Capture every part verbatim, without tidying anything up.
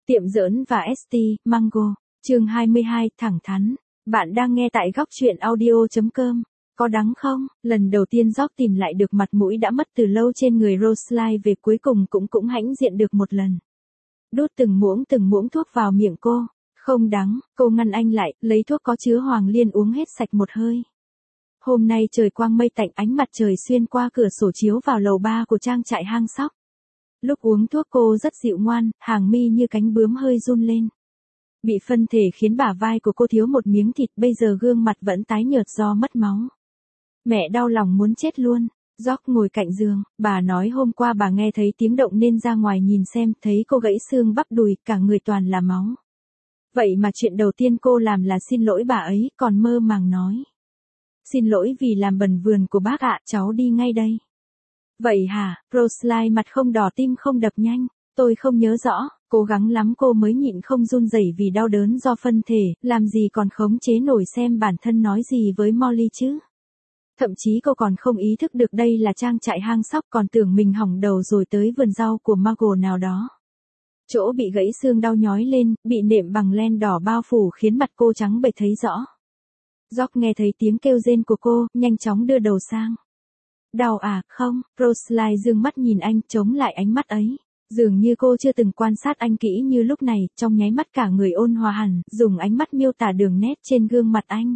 Tiệm giỡn và ét tê, Mango, chương hai mươi hai, thẳng thắn. Bạn đang nghe tại góc truyện audio.com. Có đắng không? Lần đầu tiên George tìm lại được mặt mũi đã mất từ lâu trên người Rosalie về cuối cùng cũng cũng hãnh diện được một lần. Đút từng muỗng từng muỗng thuốc vào miệng cô. Không đắng, cô ngăn anh lại, lấy thuốc có chứa hoàng liên uống hết sạch một hơi. Hôm nay trời quang mây tạnh, ánh mặt trời xuyên qua cửa sổ chiếu vào lầu ba của trang trại hang sóc. Lúc uống thuốc cô rất dịu ngoan, hàng mi như cánh bướm hơi run lên. Bị phân thể khiến bả vai của cô thiếu một miếng thịt, bây giờ gương mặt vẫn tái nhợt do mất máu. Mẹ đau lòng muốn chết luôn. George ngồi cạnh giường, bà nói hôm qua bà nghe thấy tiếng động nên ra ngoài nhìn xem, thấy cô gãy xương bắp đùi, cả người toàn là máu. Vậy mà chuyện đầu tiên cô làm là xin lỗi bà ấy, còn mơ màng nói. Xin lỗi vì làm bẩn vườn của bác ạ, cháu đi ngay đây. Vậy hả? Rosalie mặt không đỏ tim không đập nhanh. Tôi không nhớ rõ, cố gắng lắm cô mới nhịn không run rẩy vì đau đớn do phân thể, làm gì còn khống chế nổi xem bản thân nói gì với Molly chứ. Thậm chí cô còn không ý thức được đây là trang trại hang sóc, còn tưởng mình hỏng đầu rồi tới vườn rau của Margot nào đó. Chỗ bị gãy xương đau nhói lên, bị nệm bằng len đỏ bao phủ khiến mặt cô trắng bệch thấy rõ. George nghe thấy tiếng kêu rên của cô, nhanh chóng đưa đầu sang. Đau à? Không. Rosalie dương mắt nhìn anh, chống lại ánh mắt ấy. Dường như cô chưa từng quan sát anh kỹ như lúc này, trong nháy mắt cả người ôn hòa hẳn, dùng ánh mắt miêu tả đường nét trên gương mặt anh.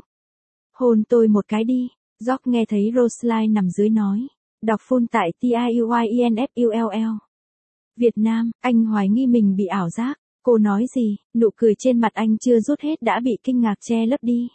Hôn tôi một cái đi. George nghe thấy Rosalie nằm dưới nói. Đọc full tại T I U Y E N F U L L. Việt Nam, anh hoài nghi mình bị ảo giác. Cô nói gì? Nụ cười trên mặt anh chưa rút hết đã bị kinh ngạc che lấp đi.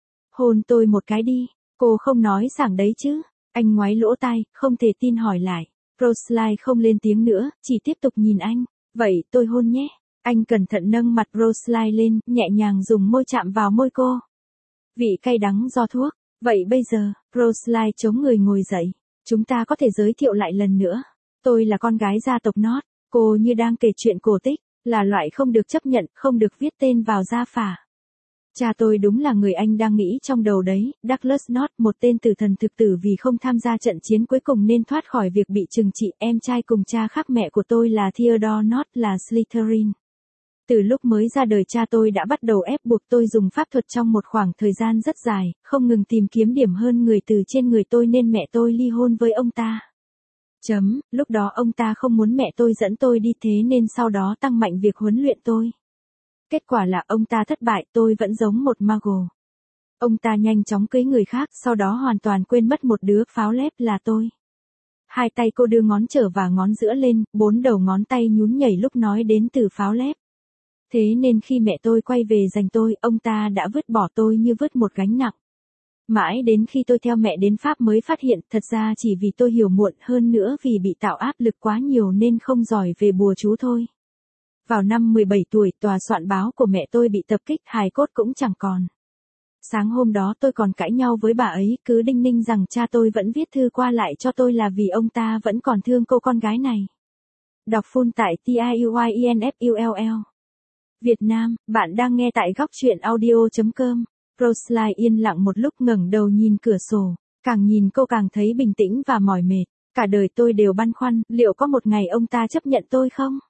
Hôn tôi một cái đi. Cô không nói sảng đấy chứ. Anh ngoáy lỗ tai, không thể tin hỏi lại. Rosalie không lên tiếng nữa, chỉ tiếp tục nhìn anh. Vậy tôi hôn nhé. Anh cẩn thận nâng mặt Rosalie lên, nhẹ nhàng dùng môi chạm vào môi cô. Vị cay đắng do thuốc. Vậy bây giờ, Rosalie chống người ngồi dậy. Chúng ta có thể giới thiệu lại lần nữa. Tôi là con gái gia tộc North. Cô như đang kể chuyện cổ tích, là loại không được chấp nhận, không được viết tên vào gia phả. Cha tôi đúng là người anh đang nghĩ trong đầu đấy, Douglas North, một tên tử thần thực tử vì không tham gia trận chiến cuối cùng nên thoát khỏi việc bị trừng trị. Em trai cùng cha khác mẹ của tôi là Theodore North, là Slytherin. Từ lúc mới ra đời cha tôi đã bắt đầu ép buộc tôi dùng pháp thuật trong một khoảng thời gian rất dài, không ngừng tìm kiếm điểm hơn người từ trên người tôi nên mẹ tôi ly hôn với ông ta. Chấm, lúc đó ông ta không muốn mẹ tôi dẫn tôi đi thế nên sau đó tăng mạnh việc huấn luyện tôi. Kết quả là ông ta thất bại, tôi vẫn giống một Margot. Ông ta nhanh chóng cưới người khác, sau đó hoàn toàn quên mất một đứa pháo lép là tôi. Hai tay cô đưa ngón trỏ và ngón giữa lên, bốn đầu ngón tay nhún nhảy lúc nói đến từ pháo lép. Thế nên khi mẹ tôi quay về giành tôi, ông ta đã vứt bỏ tôi như vứt một gánh nặng. Mãi đến khi tôi theo mẹ đến Pháp mới phát hiện, thật ra chỉ vì tôi hiểu muộn, hơn nữa vì bị tạo áp lực quá nhiều nên không giỏi về bùa chú thôi. Vào năm mười bảy tuổi, tòa soạn báo của mẹ tôi bị tập kích, hài cốt cũng chẳng còn. Sáng hôm đó tôi còn cãi nhau với bà ấy, cứ đinh ninh rằng cha tôi vẫn viết thư qua lại cho tôi là vì ông ta vẫn còn thương cô con gái này. Đọc full tại T I U Y E N F U L L. Việt Nam, bạn đang nghe tại góc truyện audio.com. Rosalie yên lặng một lúc, ngẩng đầu nhìn cửa sổ. Càng nhìn cô càng thấy bình tĩnh và mỏi mệt. Cả đời tôi đều băn khoăn, liệu có một ngày ông ta chấp nhận tôi không?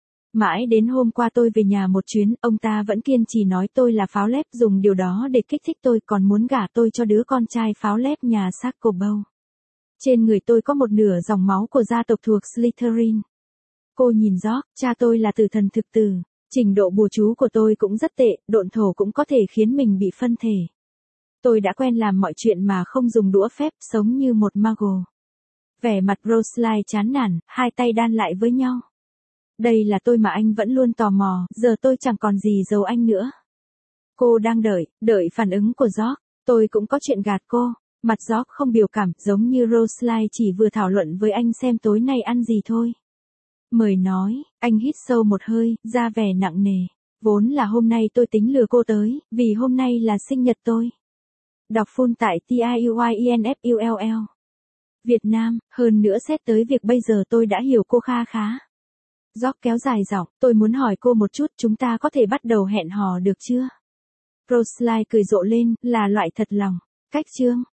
Mãi đến hôm qua tôi về nhà một chuyến, ông ta vẫn kiên trì nói tôi là pháo lép, dùng điều đó để kích thích tôi, còn muốn gả tôi cho đứa con trai pháo lép nhà Sacobow. Trên người tôi có một nửa dòng máu của gia tộc thuộc Slytherin. Cô nhìn George, cha tôi là tử thần thực tử. Trình độ bùa chú của tôi cũng rất tệ, độn thổ cũng có thể khiến mình bị phân thể. Tôi đã quen làm mọi chuyện mà không dùng đũa phép, sống như một Margot. Vẻ mặt Rosalie chán nản, hai tay đan lại với nhau. Đây là tôi mà anh vẫn luôn tò mò, giờ tôi chẳng còn gì giấu anh nữa. Cô đang đợi, đợi phản ứng của George. Tôi cũng có chuyện gạt cô. Mặt George không biểu cảm, giống như Rosalie chỉ vừa thảo luận với anh xem tối nay ăn gì thôi. Mời nói, anh hít sâu một hơi, ra vẻ nặng nề. Vốn là hôm nay tôi tính lừa cô tới, vì hôm nay là sinh nhật tôi. Đọc full tại T I U Y E N F U L L. Việt Nam, hơn nữa xét tới việc bây giờ tôi đã hiểu cô kha khá. George kéo dài giọng, tôi muốn hỏi cô một chút, chúng ta có thể bắt đầu hẹn hò được chưa? Rosalie cười rộ lên, là loại thật lòng. Cách chương,